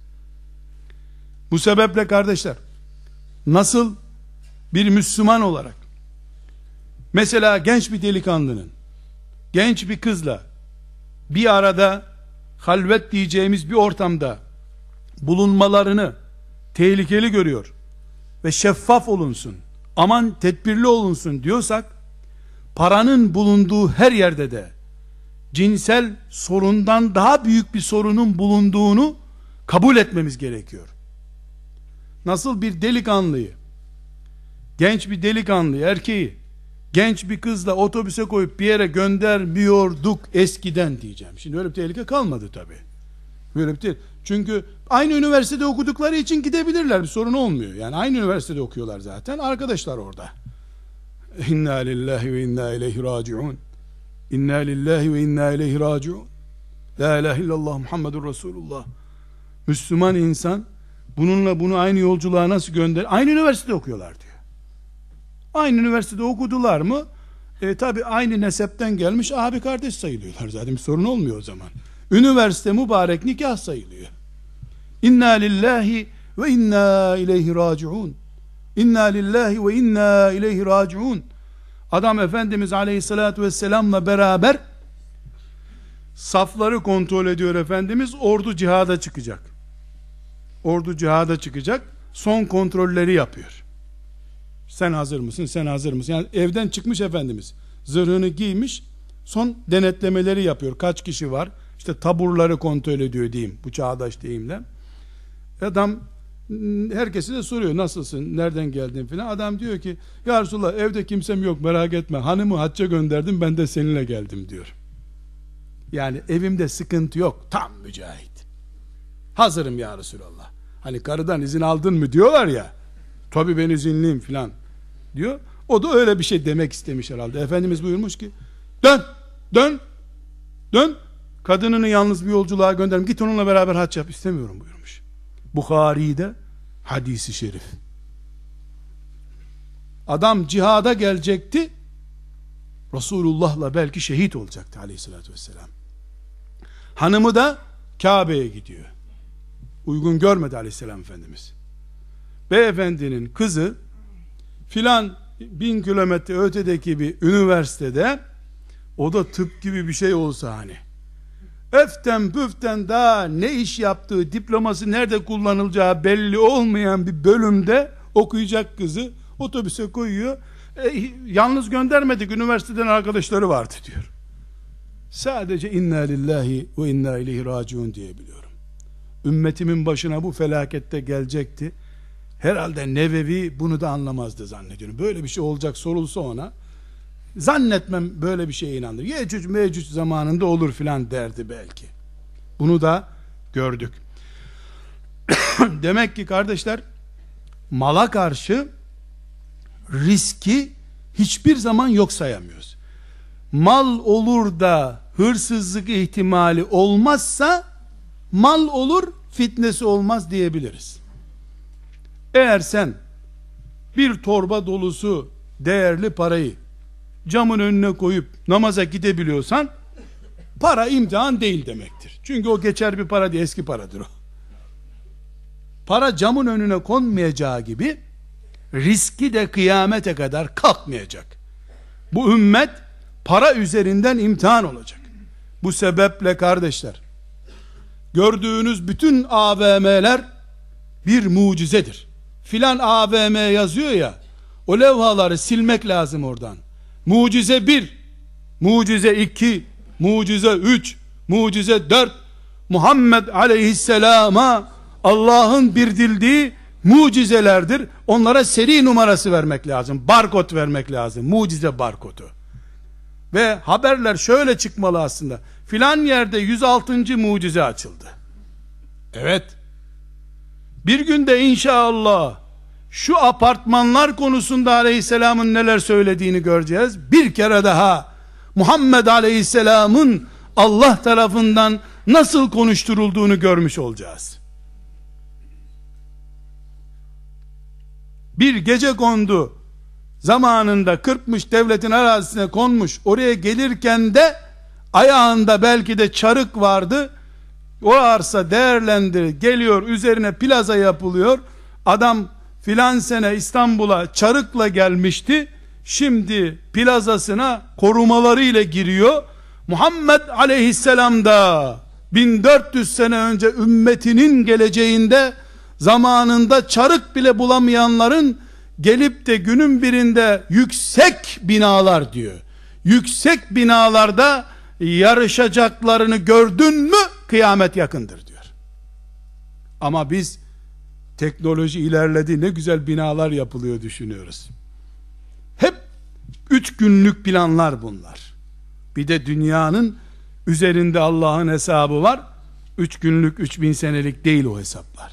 A: Bu sebeple kardeşler, nasıl bir Müslüman olarak mesela genç bir delikanlının genç bir kızla bir arada halvet diyeceğimiz bir ortamda bulunmalarını tehlikeli görüyor ve şeffaf olunsun, aman tedbirli olunsun diyorsak, paranın bulunduğu her yerde de cinsel sorundan daha büyük bir sorunun bulunduğunu kabul etmemiz gerekiyor. Nasıl bir delikanlıyı, genç bir delikanlıyı, erkeği genç bir kızla otobüse koyup bir yere göndermiyorduk eskiden diyeceğim. Şimdi öyle bir tehlike kalmadı tabi. Böyle bir tehlike. Çünkü aynı üniversitede okudukları için gidebilirler, bir sorun olmuyor. Yani aynı üniversitede okuyorlar zaten, arkadaşlar orada. İnna lillahi ve inna ileyhi raciun. İnna lillahi ve inna ileyhi raciun. La ilahe illallah Muhammedur Resulullah. Müslüman insan bununla bunu aynı yolculuğa nasıl gönder? Aynı üniversitede okuyorlar diyor. Aynı üniversitede okudular mı? E, tabi aynı nesepten gelmiş abi kardeş sayılıyorlar zaten, bir sorun olmuyor o zaman. Üniversite mübarek nikah sayılıyor. İnna lillahi ve inna ileyhi raciun. İnna lillahi ve inna ileyhi raciun. Adam Efendimiz aleyhissalatu vesselamla beraber safları kontrol ediyor Efendimiz. Ordu cihada çıkacak. Ordu cihada çıkacak. Son kontrolleri yapıyor. Sen hazır mısın? Sen hazır mısın? Yani evden çıkmış Efendimiz. Zırhını giymiş. son denetlemeleri yapıyor. Kaç kişi var? İşte taburları kontrol ediyor diyeyim, bu çağdaş deyimle. Adam herkesi de soruyor, nasılsın, nereden geldin filan. Adam diyor ki, ya Resulallah evde kimsem yok, merak etme, hanımı hacca gönderdim, ben de seninle geldim diyor. Yani evimde sıkıntı yok, tam mücahit, hazırım ya Resulallah. Hani karıdan izin aldın mı diyorlar ya, tabii ben izinliyim filan diyor. O da öyle bir şey demek istemiş herhalde. Efendimiz buyurmuş ki, dön dön dön, kadınını yalnız bir yolculuğa gönderim, git onunla beraber hac yap, istemiyorum buyurmuş. Bukhari'de hadisi şerif. Adam cihada gelecekti, Resulullah'la belki şehit olacaktı aleyhissalatü vesselam. Hanımı da Kabe'ye gidiyor. Uygun görmedi aleyhisselam Efendimiz. Beyefendinin kızı filan bin kilometre ötedeki bir üniversitede, o da tıp gibi bir şey olsa hani, öften püften daha ne iş yaptığı, diploması nerede kullanılacağı belli olmayan bir bölümde okuyacak kızı otobüse koyuyor. E, yalnız göndermedik, üniversiteden arkadaşları vardı diyor. Sadece inna lillahi ve inna ileyhi raciun diyebiliyorum. Ümmetimin başına bu felakette gelecekti. Herhalde Nevevi bunu da anlamazdı zannediyorum. Böyle bir şey olacak sorulsa ona, zannetmem böyle bir şeye inanır. Yecüc Mecüc zamanında olur filan derdi belki. Bunu da gördük. Demek ki kardeşler, mala karşı riski hiçbir zaman yok sayamıyoruz. Mal olur da hırsızlık ihtimali olmazsa, mal olur fitnesi olmaz diyebiliriz. Eğer sen bir torba dolusu değerli parayı camın önüne koyup namaza gidebiliyorsan, para imtihan değil demektir. Çünkü o geçer bir para değil, eski paradır o. Para camın önüne konmayacağı gibi, riski de kıyamete kadar kalkmayacak. Bu ümmet para üzerinden imtihan olacak. Bu sebeple kardeşler, gördüğünüz bütün A V M'ler bir mucizedir. Filan A V M yazıyor ya, o levhaları silmek lazım oradan. Mucize bir, mucize iki, mucize üç, mucize dört, Muhammed aleyhisselama Allah'ın bildirdiği mucizelerdir. Onlara seri numarası vermek lazım, barkod vermek lazım, mucize barkodu. Ve haberler şöyle çıkmalı aslında, filan yerde yüz altıncı mucize açıldı. Evet, bir günde inşallah şu apartmanlar konusunda aleyhisselamın neler söylediğini göreceğiz. Bir kere daha Muhammed aleyhisselamın Allah tarafından nasıl konuşturulduğunu görmüş olacağız. Bir gece kondu, zamanında Kırpmış devletin arazisine konmuş, oraya gelirken de ayağında belki de çarık vardı. O arsa değerlendi, geliyor, üzerine plaza yapılıyor. Adam filan sene İstanbul'a çarıkla gelmişti, şimdi plazasına korumalarıyla giriyor. Muhammed aleyhisselam da bin dört yüz sene önce ümmetinin geleceğinde, zamanında çarık bile bulamayanların gelip de günün birinde yüksek binalar diyor, yüksek binalarda yarışacaklarını gördün mü kıyamet yakındır diyor. Ama biz teknoloji ilerledi, ne güzel binalar yapılıyor düşünüyoruz. Hep üç günlük planlar bunlar. Bir de dünyanın üzerinde Allah'ın hesabı var. Üç günlük, üç bin senelik değil o hesaplar.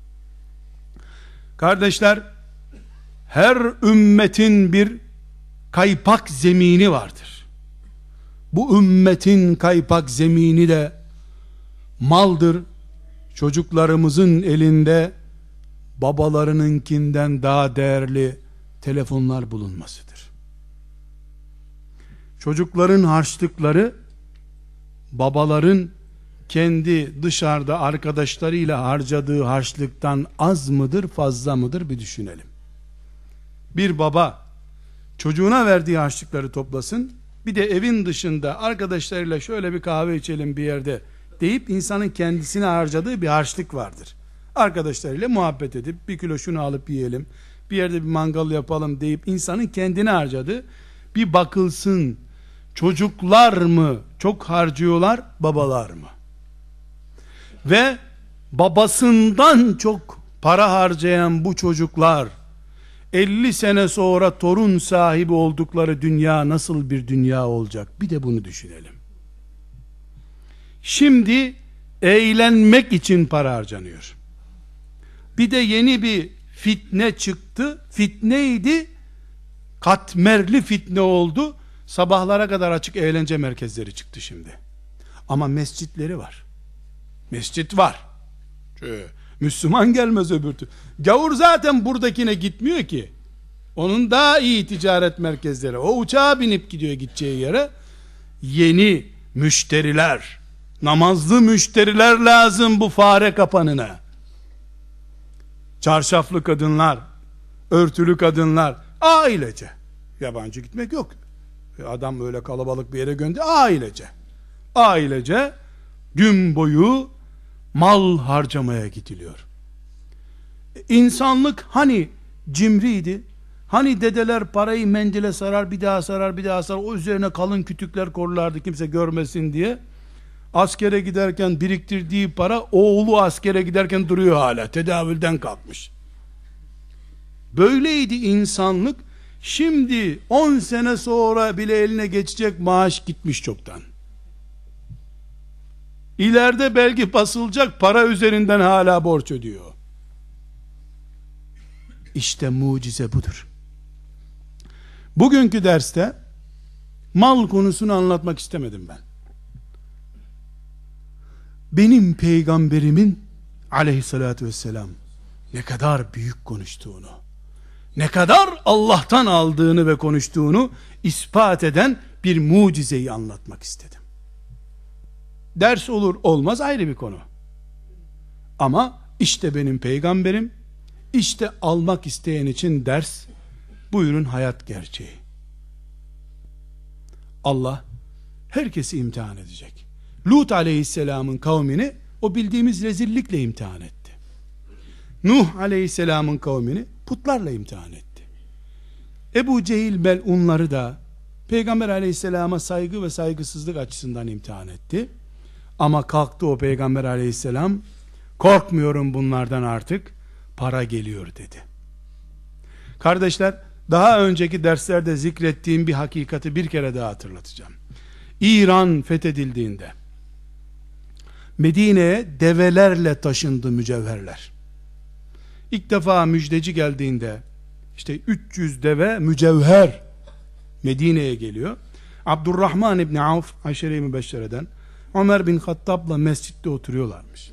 A: Kardeşler, her ümmetin bir kaypak zemini vardır. Bu ümmetin kaypak zemini de maldır. Çocuklarımızın elinde babalarınınkinden daha değerli telefonlar bulunmasıdır. Çocukların harçlıkları babaların kendi dışarıda arkadaşlarıyla harcadığı harçlıktan az mıdır, fazla mıdır bir düşünelim. Bir baba çocuğuna verdiği harçlıkları toplasın, bir de evin dışında arkadaşlarıyla şöyle bir kahve içelim bir yerde deyip insanın kendisine harcadığı bir harçlık vardır. Arkadaşlarıyla muhabbet edip bir kilo şunu alıp yiyelim, bir yerde bir mangal yapalım deyip insanın kendine harcadığı, bir bakılsın Çocuklar mı çok harcıyorlar, babalar mı? Ve babasından çok para harcayan bu çocuklar elli sene sonra torun sahibi oldukları dünya nasıl bir dünya olacak? Bir de bunu düşünelim. Şimdi eğlenmek için para harcanıyor. Bir de yeni bir fitne çıktı. Fitneydi, katmerli fitne oldu. Sabahlara kadar açık eğlence merkezleri çıktı şimdi. Ama mescitleri var. Mescit var. Şöyle, Müslüman gelmez öbür türlü. Gavur zaten buradakine gitmiyor ki. Onun daha iyi ticaret merkezleri. O uçağa binip gidiyor gideceği yere. Yeni müşteriler, namazlı müşteriler lazım bu fare kapanına. Çarşaflı kadınlar, örtülü kadınlar, ailece. Yabancı gitmek yok. Adam öyle kalabalık bir yere gönder, ailece. Ailece gün boyu mal harcamaya gidiliyor. İnsanlık hani cimriydi, hani dedeler parayı mendile sarar, bir daha sarar, bir daha sarar, o üzerine kalın kütükler korlardı kimse görmesin diye. Askere giderken biriktirdiği para oğlu askere giderken duruyor hala, tedavülden kalkmış. Böyleydi insanlık. Şimdi on sene sonra bile eline geçecek maaş gitmiş çoktan. İleride belki basılacak para üzerinden hala borç ödüyor. İşte mucize budur. Bugünkü derste mal konusunu anlatmak istemedim ben. Benim peygamberimin aleyhissalatü vesselam ne kadar büyük konuştuğunu, ne kadar Allah'tan aldığını ve konuştuğunu ispat eden bir mucizeyi anlatmak istedim. Ders olur olmaz ayrı bir konu. Ama işte benim peygamberim, işte almak isteyen için ders, buyurun hayat gerçeği. Allah herkesi imtihan edecek. Lut aleyhisselamın kavmini o bildiğimiz rezillikle imtihan etti. Nuh aleyhisselamın kavmini putlarla imtihan etti. Ebu Cehil melunları da Peygamber aleyhisselama saygı ve saygısızlık açısından imtihan etti. Ama kalktı o Peygamber aleyhisselam, korkmuyorum bunlardan artık, para geliyor dedi. Kardeşler, daha önceki derslerde zikrettiğim bir hakikati bir kere daha hatırlatacağım. İran fethedildiğinde Medine'ye develerle taşındı mücevherler. İlk defa müjdeci geldiğinde işte üç yüz deve mücevher Medine'ye geliyor. Abdurrahman İbni Avf Aşere-i Mübeşşere'den Ömer bin Hattab'la mescitte oturuyorlarmış.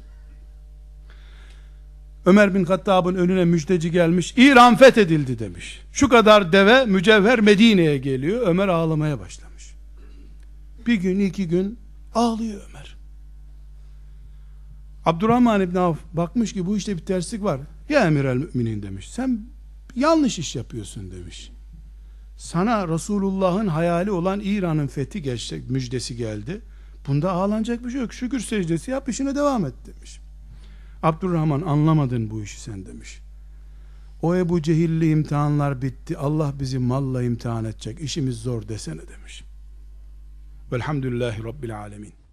A: Ömer bin Hattab'ın önüne müjdeci gelmiş, İran fethedildi demiş. Şu kadar deve mücevher Medine'ye geliyor. Ömer ağlamaya başlamış. Bir gün iki gün ağlıyor Ömer. Abdurrahman İbni Avf bakmış ki bu işte bir terslik var. Ya emir el müminin demiş. Sen yanlış iş yapıyorsun demiş. Sana Resulullah'ın hayali olan İran'ın fethi gerçek müjdesi geldi. Bunda ağlanacak bir şey yok. Şükür secdesi yap, işine devam et demiş. Abdurrahman anlamadın bu işi sen demiş. O Ebu Cehilli imtihanlar bitti. Allah bizi malla imtihan edecek. İşimiz zor desene demiş. Velhamdülillahi Rabbil alemin.